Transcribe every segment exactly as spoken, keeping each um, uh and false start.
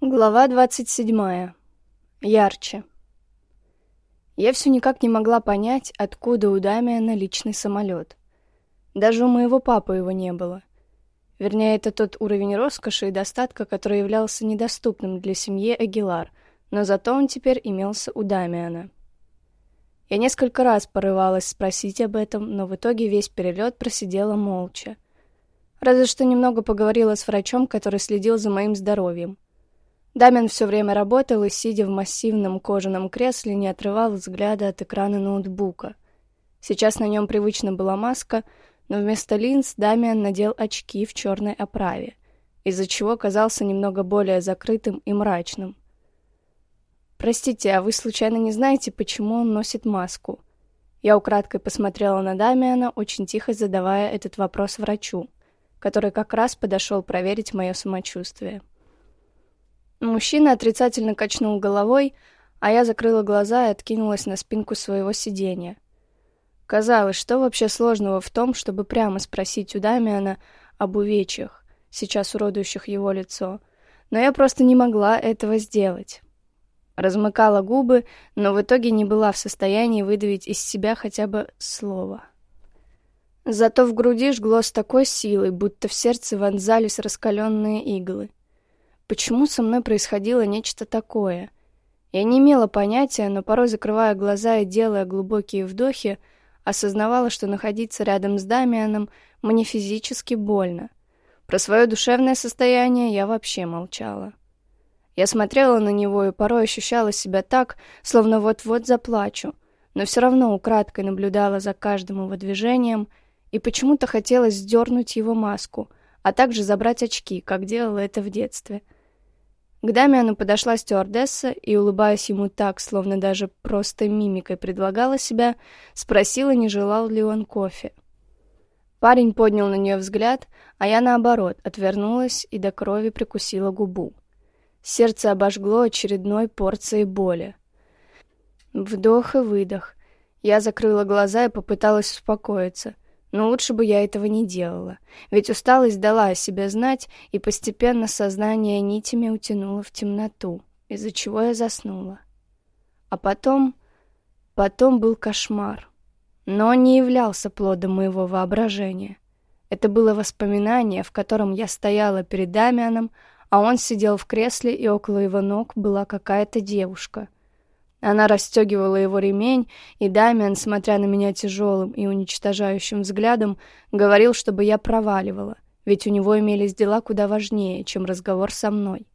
Глава двадцать седьмая. Ярче. Я все никак не могла понять, откуда у Дамиана личный самолет. Даже у моего папы его не было. Вернее, это тот уровень роскоши и достатка, который являлся недоступным для семьи Агилар, но зато он теперь имелся у Дамиана. Я несколько раз порывалась спросить об этом, но в итоге весь перелет просидела молча. Разве что немного поговорила с врачом, который следил за моим здоровьем. Дамиан все время работал и, сидя в массивном кожаном кресле, не отрывал взгляда от экрана ноутбука. Сейчас на нем привычно была маска, но вместо линз Дамиан надел очки в черной оправе, из-за чего казался немного более закрытым и мрачным. «Простите, а вы случайно не знаете, почему он носит маску?» Я украдкой посмотрела на Дамиана, очень тихо задавая этот вопрос врачу, который как раз подошел проверить мое самочувствие. Мужчина отрицательно качнул головой, а я закрыла глаза и откинулась на спинку своего сиденья. Казалось, что вообще сложного в том, чтобы прямо спросить у Дамиана об увечьях, сейчас уродующих его лицо, но я просто не могла этого сделать. Размыкала губы, но в итоге не была в состоянии выдавить из себя хотя бы слово. Зато в груди жгло с такой силой, будто в сердце вонзались раскаленные иглы. Почему со мной происходило нечто такое? Я не имела понятия, но порой, закрывая глаза и делая глубокие вдохи, осознавала, что находиться рядом с Дамианом мне физически больно. Про свое душевное состояние я вообще молчала. Я смотрела на него и порой ощущала себя так, словно вот-вот заплачу, но все равно украдкой наблюдала за каждым его движением, и почему-то хотелось сдернуть его маску, а также забрать очки, как делала это в детстве. К Дамиану подошла стюардесса и, улыбаясь ему так, словно даже просто мимикой предлагала себя, спросила, не желал ли он кофе. Парень поднял на нее взгляд, а я, наоборот, отвернулась и до крови прикусила губу. Сердце обожгло очередной порцией боли. Вдох и выдох. Я закрыла глаза и попыталась успокоиться. Но лучше бы я этого не делала, ведь усталость дала о себе знать, и постепенно сознание нитями утянуло в темноту, из-за чего я заснула. А потом... потом был кошмар. Но он не являлся плодом моего воображения. Это было воспоминание, в котором я стояла перед Дамианом, а он сидел в кресле, и около его ног была какая-то девушка. Она расстегивала его ремень, и Дамиан, смотря на меня тяжелым и уничтожающим взглядом, говорил, чтобы я проваливала, ведь у него имелись дела куда важнее, чем разговор со мной.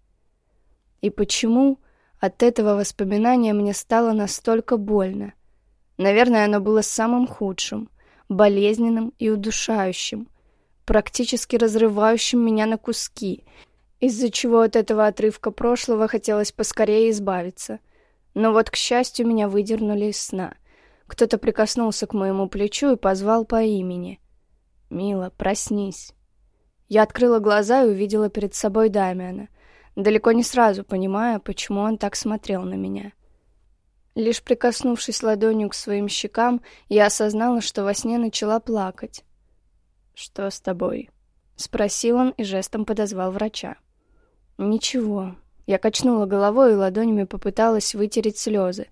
И почему от этого воспоминания мне стало настолько больно? Наверное, оно было самым худшим, болезненным и удушающим, практически разрывающим меня на куски, из-за чего от этого отрывка прошлого хотелось поскорее избавиться. Но вот, к счастью, меня выдернули из сна. Кто-то прикоснулся к моему плечу и позвал по имени. «Мила, проснись». Я открыла глаза и увидела перед собой Дамиана, далеко не сразу понимая, почему он так смотрел на меня. Лишь прикоснувшись ладонью к своим щекам, я осознала, что во сне начала плакать. «Что с тобой?» — спросил он и жестом подозвал врача. «Ничего». Я качнула головой и ладонями попыталась вытереть слезы.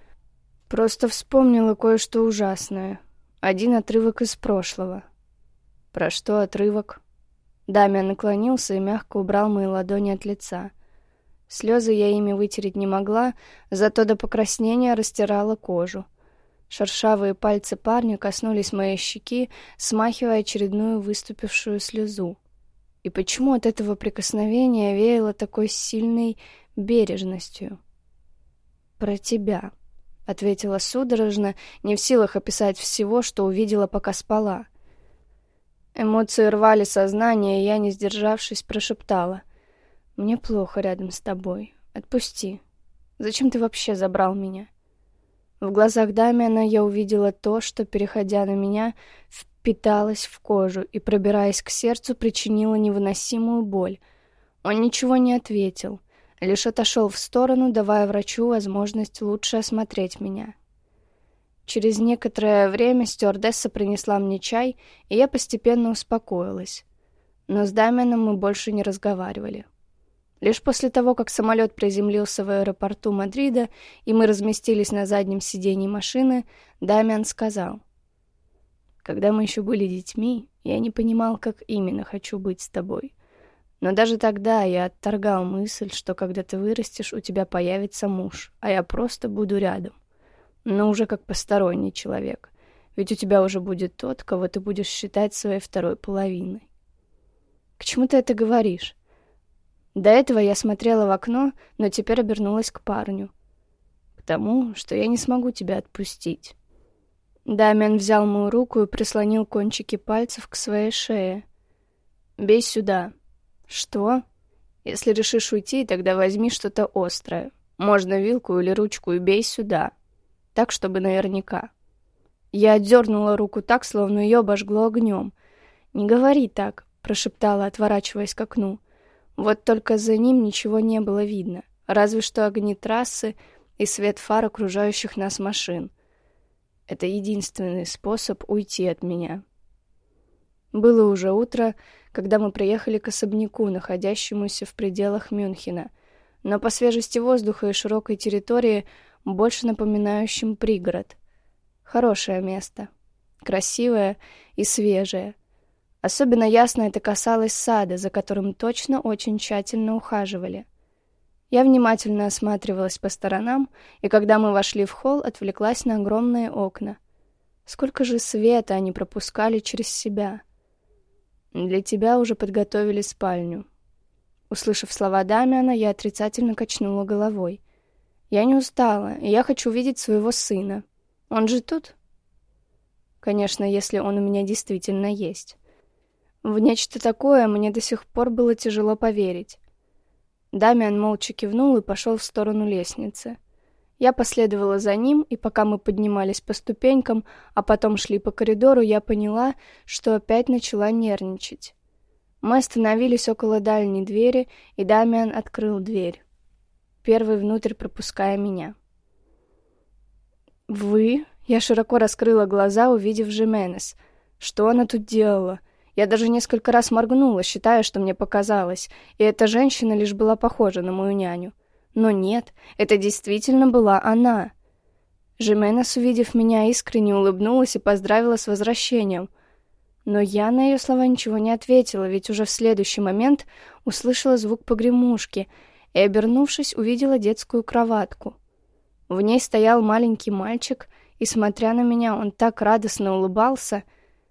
Просто вспомнила кое-что ужасное. Один отрывок из прошлого. «Про что отрывок?» Дамиан наклонился и мягко убрал мои ладони от лица. Слезы я ими вытереть не могла, зато до покраснения растирала кожу. Шершавые пальцы парня коснулись моей щеки, смахивая очередную выступившую слезу. И почему от этого прикосновения веяло такой сильной бережностью? «Про тебя», — ответила судорожно, не в силах описать всего, что увидела, пока спала. Эмоции рвали сознание, и я, не сдержавшись, прошептала: «Мне плохо рядом с тобой. Отпусти. Зачем ты вообще забрал меня?» В глазах Дамиана я увидела то, что, переходя на меня, впиталась в кожу и, пробираясь к сердцу, причинила невыносимую боль. Он ничего не ответил, лишь отошел в сторону, давая врачу возможность лучше осмотреть меня. Через некоторое время стюардесса принесла мне чай, и я постепенно успокоилась. Но с Дамианом мы больше не разговаривали. Лишь после того, как самолет приземлился в аэропорту Мадрида, и мы разместились на заднем сиденье машины, Дамиан сказал: «Когда мы еще были детьми, я не понимал, как именно хочу быть с тобой. Но даже тогда я отторгал мысль, что когда ты вырастешь, у тебя появится муж, а я просто буду рядом. Но уже как посторонний человек, ведь у тебя уже будет тот, кого ты будешь считать своей второй половиной». «К чему ты это говоришь?» До этого я смотрела в окно, но теперь обернулась к парню. «К тому, что я не смогу тебя отпустить». Дамиан взял мою руку и прислонил кончики пальцев к своей шее. «Бей сюда». «Что?» «Если решишь уйти, тогда возьми что-то острое. Можно вилку или ручку и бей сюда. Так, чтобы наверняка». Я отдернула руку так, словно ее обожгло огнем. «Не говори так», — прошептала, отворачиваясь к окну. Вот только за ним ничего не было видно, разве что огни трассы и свет фар окружающих нас машин. Это единственный способ уйти от меня. Было уже утро, когда мы приехали к особняку, находящемуся в пределах Мюнхена, но по свежести воздуха и широкой территории, больше напоминающим пригород. Хорошее место, красивое и свежее. Особенно ясно это касалось сада, за которым точно очень тщательно ухаживали. Я внимательно осматривалась по сторонам, и когда мы вошли в холл, отвлеклась на огромные окна. Сколько же света они пропускали через себя. «Для тебя уже подготовили спальню». Услышав слова Дамиана, я отрицательно качнула головой. «Я не устала, и я хочу видеть своего сына. Он же тут?» «Конечно, если он у меня действительно есть». В нечто такое мне до сих пор было тяжело поверить. Дамиан молча кивнул и пошел в сторону лестницы. Я последовала за ним, и пока мы поднимались по ступенькам, а потом шли по коридору, я поняла, что опять начала нервничать. Мы остановились около дальней двери, и Дамиан открыл дверь, первый внутрь пропуская меня. «Вы?» — я широко раскрыла глаза, увидев Жименес. Что она тут делала? Я даже несколько раз моргнула, считая, что мне показалось, и эта женщина лишь была похожа на мою няню. Но нет, это действительно была она. Жименес, увидев меня, искренне улыбнулась и поздравила с возвращением. Но я на ее слова ничего не ответила, ведь уже в следующий момент услышала звук погремушки и, обернувшись, увидела детскую кроватку. В ней стоял маленький мальчик, и, смотря на меня, он так радостно улыбался.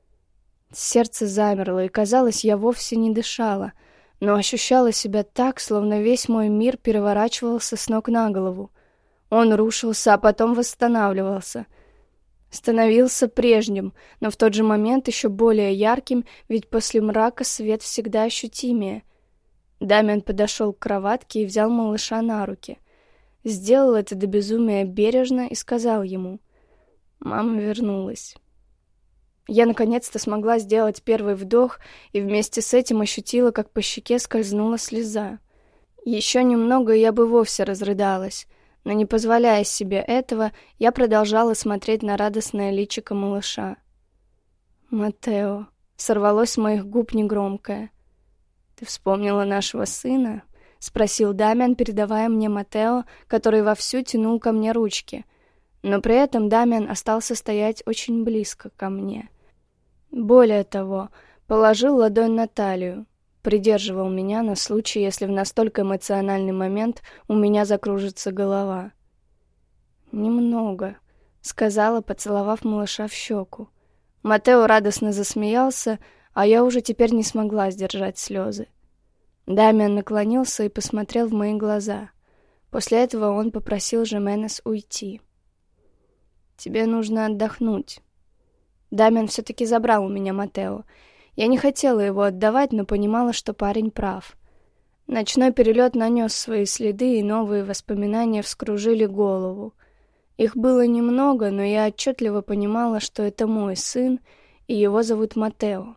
Сердце замерло, и, казалось, я вовсе не дышала, но ощущала себя так, словно весь мой мир переворачивался с ног на голову. Он рушился, а потом восстанавливался. Становился прежним, но в тот же момент еще более ярким, ведь после мрака свет всегда ощутимее. Дамиан подошел к кроватке и взял малыша на руки. Сделал это до безумия бережно и сказал ему: «Мама вернулась». Я наконец-то смогла сделать первый вдох, и вместе с этим ощутила, как по щеке скользнула слеза. Еще немного, и я бы вовсе разрыдалась, но, не позволяя себе этого, я продолжала смотреть на радостное личико малыша. «Матео», — сорвалось с моих губ негромкое. «Ты вспомнила нашего сына?» — спросил Дамиан, передавая мне Матео, который вовсю тянул ко мне ручки. Но при этом Дамиан остался стоять очень близко ко мне. Более того, положил ладонь на талию, придерживал меня на случай, если в настолько эмоциональный момент у меня закружится голова. «Немного», — сказала, поцеловав малыша в щеку. Матео радостно засмеялся, а я уже теперь не смогла сдержать слезы. Дамиан наклонился и посмотрел в мои глаза. После этого он попросил Жименес уйти. «Тебе нужно отдохнуть». Дамиан все-таки забрал у меня Матео. Я не хотела его отдавать, но понимала, что парень прав. Ночной перелет нанес свои следы, и новые воспоминания вскружили голову. Их было немного, но я отчетливо понимала, что это мой сын, и его зовут Матео.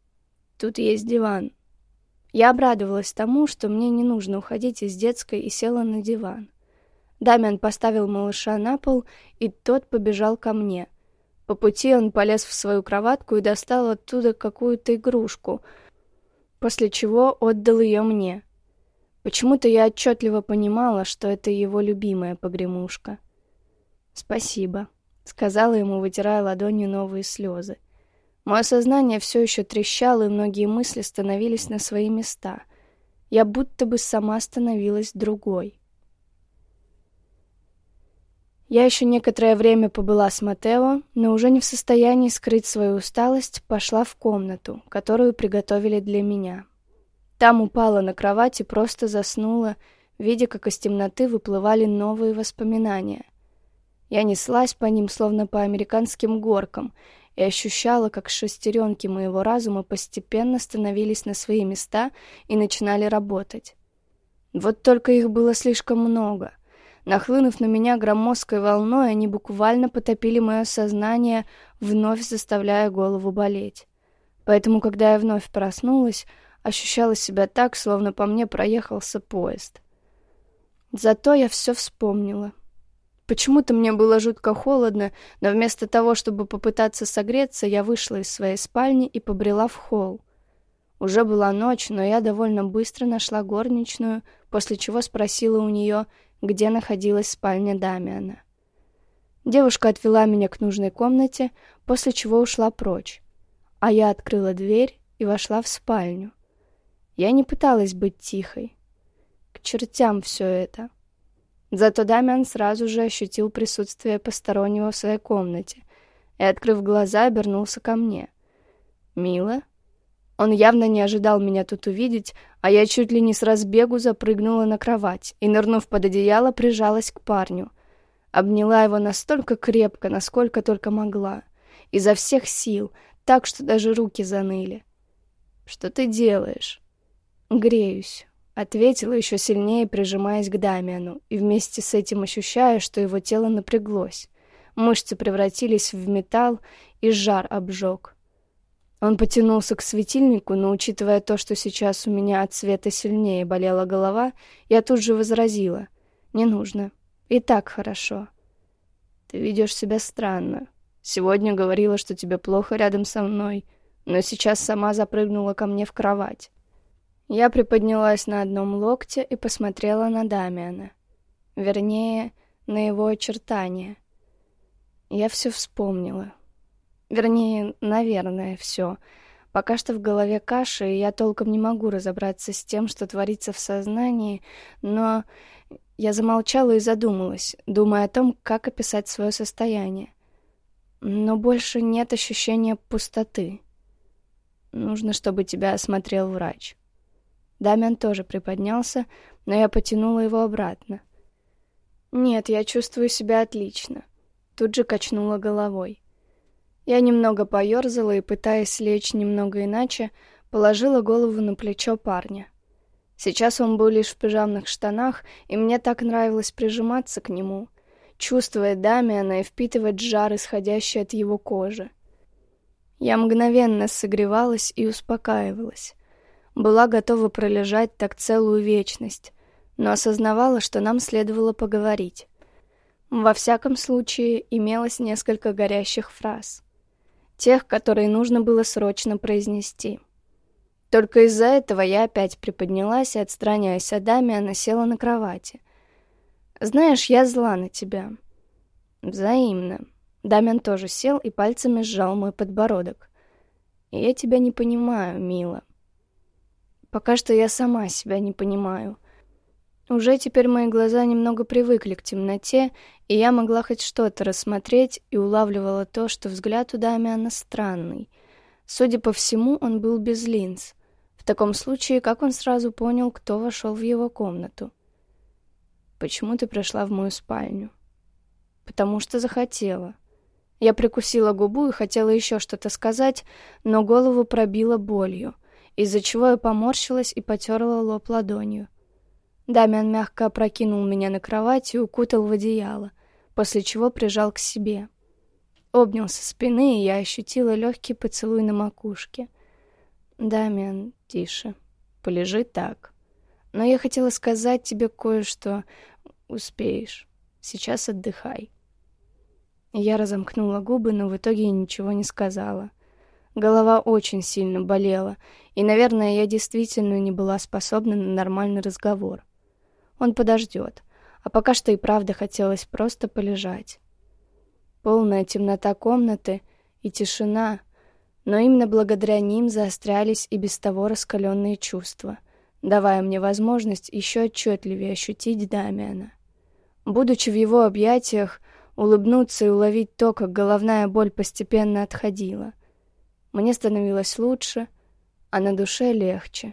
Тут есть диван. Я обрадовалась тому, что мне не нужно уходить из детской, и села на диван. Дамиан поставил малыша на пол, и тот побежал ко мне. По пути он полез в свою кроватку и достал оттуда какую-то игрушку, после чего отдал ее мне. Почему-то я отчетливо понимала, что это его любимая погремушка. «Спасибо», — сказала ему, вытирая ладонью новые слезы. Мое сознание все еще трещало, и многие мысли становились на свои места. Я будто бы сама становилась другой. Я еще некоторое время побыла с Матео, но уже не в состоянии скрыть свою усталость, пошла в комнату, которую приготовили для меня. Там упала на кровать и просто заснула, видя, как из темноты выплывали новые воспоминания. Я неслась по ним, словно по американским горкам, и ощущала, как шестеренки моего разума постепенно становились на свои места и начинали работать. Вот только их было слишком много. Нахлынув на меня громоздкой волной, они буквально потопили мое сознание, вновь заставляя голову болеть. Поэтому, когда я вновь проснулась, ощущала себя так, словно по мне проехался поезд. Зато я все вспомнила. Почему-то мне было жутко холодно, но вместо того, чтобы попытаться согреться, я вышла из своей спальни и побрела в холл. Уже была ночь, но я довольно быстро нашла горничную, после чего спросила у нее, где находилась спальня Дамиана. Девушка отвела меня к нужной комнате, после чего ушла прочь, а я открыла дверь и вошла в спальню. Я не пыталась быть тихой. К чертям все это. Зато Дамиан сразу же ощутил присутствие постороннего в своей комнате и, открыв глаза, обернулся ко мне. «Мила?» Он явно не ожидал меня тут увидеть, а я чуть ли не с разбегу запрыгнула на кровать и, нырнув под одеяло, прижалась к парню. Обняла его настолько крепко, насколько только могла, изо всех сил, так, что даже руки заныли. «Что ты делаешь?» «Греюсь», — ответила еще сильнее, прижимаясь к Дамиану, и вместе с этим ощущая, что его тело напряглось. Мышцы превратились в металл, и жар обжег. Он потянулся к светильнику, но, учитывая то, что сейчас у меня от света сильнее болела голова, я тут же возразила: «Не нужно. И так хорошо». «Ты ведешь себя странно. Сегодня говорила, что тебе плохо рядом со мной, но сейчас сама запрыгнула ко мне в кровать». Я приподнялась на одном локте и посмотрела на Дамиана. Вернее, на его очертания. Я все вспомнила. Вернее, наверное, все. Пока что в голове каша, и я толком не могу разобраться с тем, что творится в сознании, но я замолчала и задумалась, думая о том, как описать свое состояние. Но больше нет ощущения пустоты. Нужно, чтобы тебя осмотрел врач. Дамиан тоже приподнялся, но я потянула его обратно. «Нет, я чувствую себя отлично», — тут же качнула головой. Я немного поерзала и, пытаясь лечь немного иначе, положила голову на плечо парня. Сейчас он был лишь в пижамных штанах, и мне так нравилось прижиматься к нему, чувствуя Дамиана и впитывать жар, исходящий от его кожи. Я мгновенно согревалась и успокаивалась. Была готова пролежать так целую вечность, но осознавала, что нам следовало поговорить. Во всяком случае, имелось несколько горящих фраз. Тех, которые нужно было срочно произнести. Только из-за этого я опять приподнялась и, отстраняясь от Дамиана, села на кровати. «Знаешь, я зла на тебя». «Взаимно». Дамиан тоже сел и пальцами сжал мой подбородок. «Я тебя не понимаю, мила». Пока что я сама себя не понимаю. Уже теперь мои глаза немного привыкли к темноте, и я могла хоть что-то рассмотреть и улавливала то, что взгляд у Дамиана странный. Судя по всему, он был без линз. В таком случае, как он сразу понял, кто вошел в его комнату? «Почему ты пришла в мою спальню?» «Потому что захотела». Я прикусила губу и хотела еще что-то сказать, но голову пробило болью, из-за чего я поморщилась и потерла лоб ладонью. Дамиан мягко опрокинул меня на кровать и укутал в одеяло, после чего прижал к себе. Обнял со спины, и я ощутила легкий поцелуй на макушке. «Дамиан, тише, полежи так. Но я хотела сказать тебе кое-что. Успеешь. Сейчас отдыхай». Я разомкнула губы, но в итоге ничего не сказала. Голова очень сильно болела, и, наверное, я действительно не была способна на нормальный разговор. Он подождет, а пока что и правда хотелось просто полежать. Полная темнота комнаты и тишина, но именно благодаря ним заострялись и без того раскаленные чувства, давая мне возможность еще отчетливее ощутить Дамиана. Будучи в его объятиях, улыбнуться и уловить то, как головная боль постепенно отходила. Мне становилось лучше, а на душе легче.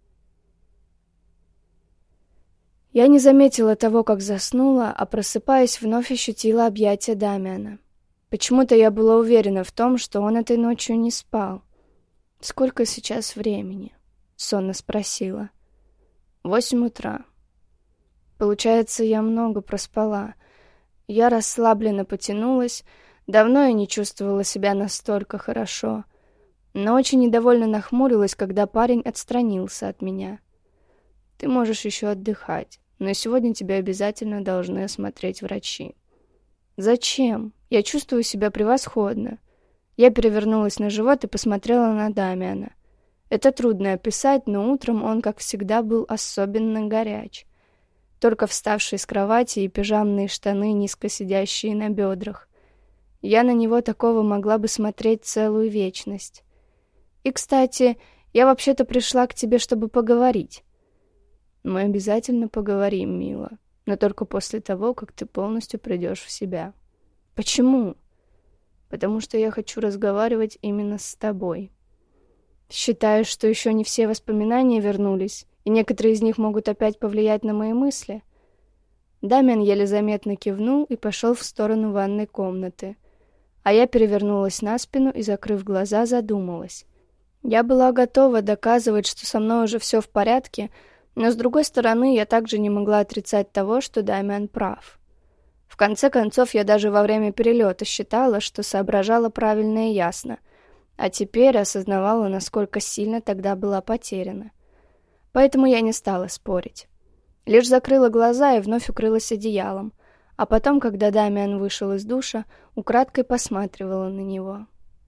Я не заметила того, как заснула, а просыпаясь, вновь ощутила объятия Дамиана. Почему-то я была уверена в том, что он этой ночью не спал. «Сколько сейчас времени?» — сонно спросила. «Восемь утра». Получается, я много проспала. Я расслабленно потянулась, давно я не чувствовала себя настолько хорошо, но очень недовольно нахмурилась, когда парень отстранился от меня. «Ты можешь еще отдыхать, но сегодня тебя обязательно должны осмотреть врачи». «Зачем? Я чувствую себя превосходно». Я перевернулась на живот и посмотрела на Дамиана. Это трудно описать, но утром он, как всегда, был особенно горяч. Только вставший с кровати и пижамные штаны, низко сидящие на бедрах. Я на него такого могла бы смотреть целую вечность. «И, кстати, я вообще-то пришла к тебе, чтобы поговорить». «Мы обязательно поговорим, мила, но только после того, как ты полностью придешь в себя». «Почему?» «Потому что я хочу разговаривать именно с тобой». «Считаешь, что еще не все воспоминания вернулись, и некоторые из них могут опять повлиять на мои мысли?» Дамиан еле заметно кивнул и пошел в сторону ванной комнаты, а я перевернулась на спину и, закрыв глаза, задумалась. Я была готова доказывать, что со мной уже все в порядке, но, с другой стороны, я также не могла отрицать того, что Дамиан прав. В конце концов, я даже во время перелета считала, что соображала правильно и ясно, а теперь осознавала, насколько сильно тогда была потеряна. Поэтому я не стала спорить. Лишь закрыла глаза и вновь укрылась одеялом, а потом, когда Дамиан вышел из душа, украдкой посматривала на него.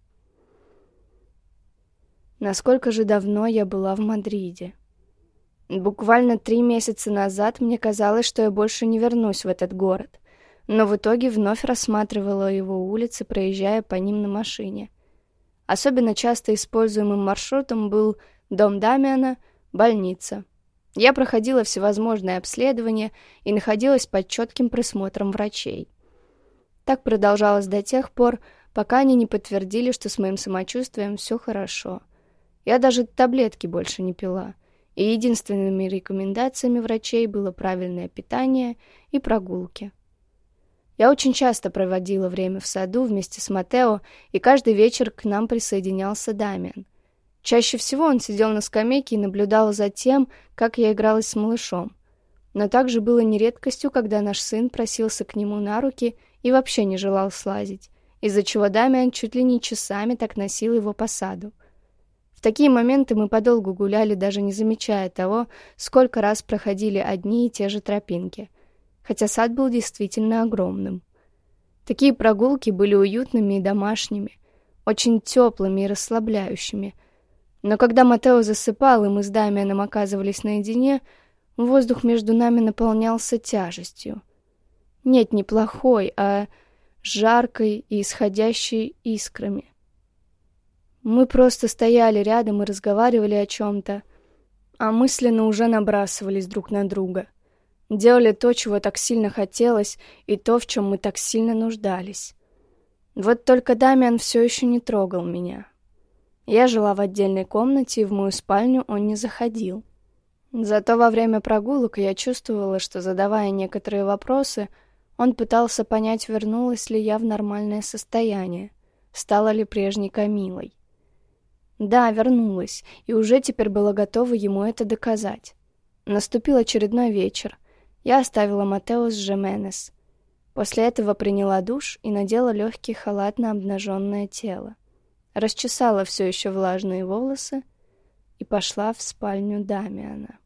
Насколько же давно я была в Мадриде? Буквально три месяца назад мне казалось, что я больше не вернусь в этот город, но в итоге вновь рассматривала его улицы, проезжая по ним на машине. Особенно часто используемым маршрутом был дом Дамиана, больница. Я проходила всевозможные обследования и находилась под четким присмотром врачей. Так продолжалось до тех пор, пока они не подтвердили, что с моим самочувствием все хорошо. Я даже таблетки больше не пила, и единственными рекомендациями врачей было правильное питание и прогулки. Я очень часто проводила время в саду вместе с Матео, и каждый вечер к нам присоединялся Дамиан. Чаще всего он сидел на скамейке и наблюдал за тем, как я игралась с малышом. Но также было не редкостью, когда наш сын просился к нему на руки и вообще не желал слазить, из-за чего Дамиан чуть ли не часами так носил его по саду. В такие моменты мы подолгу гуляли, даже не замечая того, сколько раз проходили одни и те же тропинки, хотя сад был действительно огромным. Такие прогулки были уютными и домашними, очень теплыми и расслабляющими. Но когда Матео засыпал, и мы с Дамианом оказывались наедине, воздух между нами наполнялся тяжестью. Нет, не плохой, а жаркой и исходящей искрами. Мы просто стояли рядом и разговаривали о чем-то, а мысленно уже набрасывались друг на друга. Делали то, чего так сильно хотелось, и то, в чем мы так сильно нуждались. Вот только Дамиан все еще не трогал меня. Я жила в отдельной комнате, и в мою спальню он не заходил. Зато во время прогулок я чувствовала, что, задавая некоторые вопросы, он пытался понять, вернулась ли я в нормальное состояние, стала ли прежней Камилой. Да, вернулась, и уже теперь была готова ему это доказать. Наступил очередной вечер. Я оставила Матео с Жименес. После этого приняла душ и надела легкий халат на обнаженное тело. Расчесала все еще влажные волосы и пошла в спальню Дамиана.